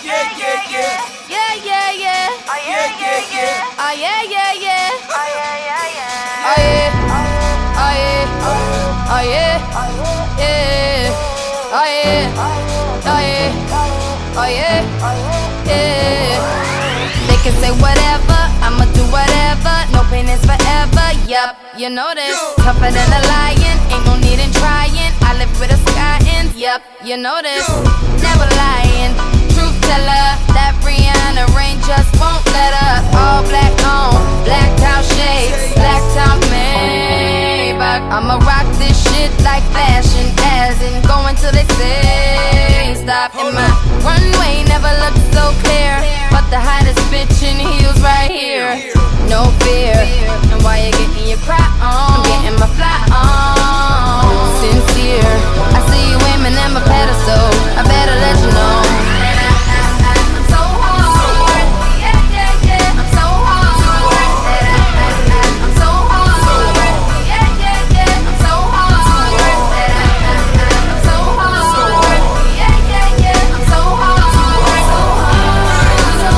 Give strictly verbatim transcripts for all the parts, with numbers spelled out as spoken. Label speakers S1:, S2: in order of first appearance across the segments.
S1: Yeah, yeah, yeah.
S2: Yeah, yeah, yeah.
S1: Oh yeah, yeah, yeah.
S2: Oh yeah, yeah, yeah.
S1: Oh yeah, yeah, yeah.
S2: Oh yeah. Oh yeah. Oh yeah. Yeah. Oh yeah. Oh yeah. Oh yeah. Yeah. They can say whatever, I'ma do whatever. No pain is forever. Yup, you know this. Tougher than a lion, ain't no need in trying. I live with a sky in. Yup, you know this. Never lying. Truth teller, that Rihanna rain just won't let up. All black on, black out shades, black top Maybach. I'ma rock this shit like fashion, as in going till they say stop. And my runway never looked so clear, but the hottest bitch in heels right here. No fear, and while you're getting your cry on, I'm getting my fly on. Sincere, I see you aiming at my pedestal, I better let you know. I'm so hard, yeah, yeah, yeah. I'm so hard, I'm so hard, yeah, yeah, yeah. I'm so hard, I'm so hard, yeah, yeah, yeah. I'm so hard, so hard, so hard, so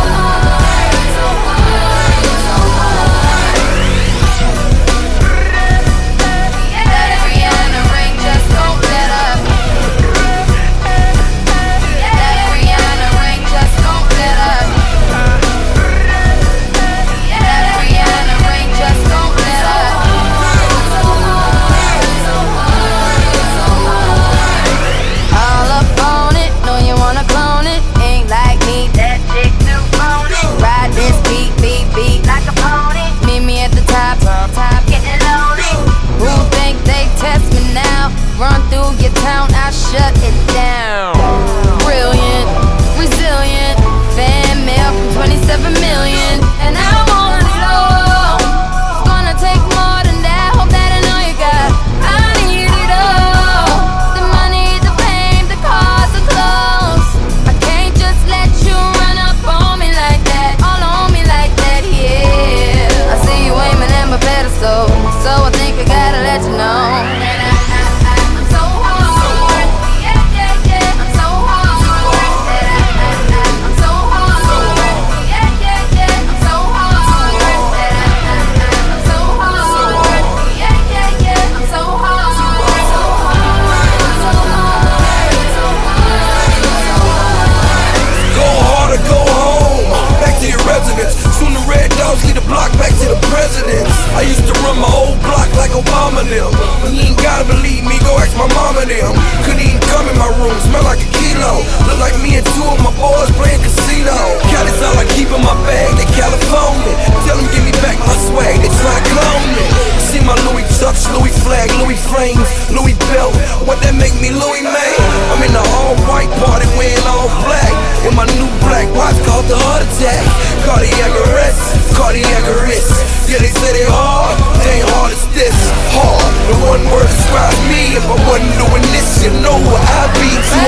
S2: hard, so hard. Yeah, that Rihanna ring just won't let up. Yeah, that Rihanna ring just won't let up. Yeah, that Rihanna ring just won't let up. All up on it, know you wanna clone it. Ain't like me, that chick too phony. Ride this beat, beat, beat like a pony. Meet me at the top, top, top, getting lonely. Who think they test me now? Run through your town, I shut it down. Brilliant, resilient, fan mail from twenty-seven million, and I want it all. It's gonna take more than that. Hope that I know you got. I need it all. The money, the fame, the cars, the clothes. I can't just let you run up on me like that, all on me like that. Yeah, I see you aiming at my pedestal, so I think I gotta let you know. I'm so hard, yeah, yeah, yeah. I'm so hard, I'm so hard, yeah, yeah, yeah. I'm so hard, I'm so hard, yeah, yeah, yeah. I'm so hard, so hard, so hard, so hard.
S3: Go hard or go home, back to your residence. Soon the red dogs lead the block back to the presidents. I used to run my whole block like Obama them. You ain't gotta believe me, go ask my mama them. Couldn't even come in my room, smell like a kilo. Look like me and two of my boys playing casino. Cali's all I keep in my bag, they California. Tell them give me back my swag, they try to clone me. See my Louis Chucks, Louis flag, Louis flames, Louis belt. What that make me Louis man? I'm in the all white party wearing all black. In my new black watch called the heart attack. Cardiac arrest, cardiac arrest. Yeah, they say they hard, they ain't hard as this. Hard, the one word describes me. If I wasn't doing this, you know what I'd be.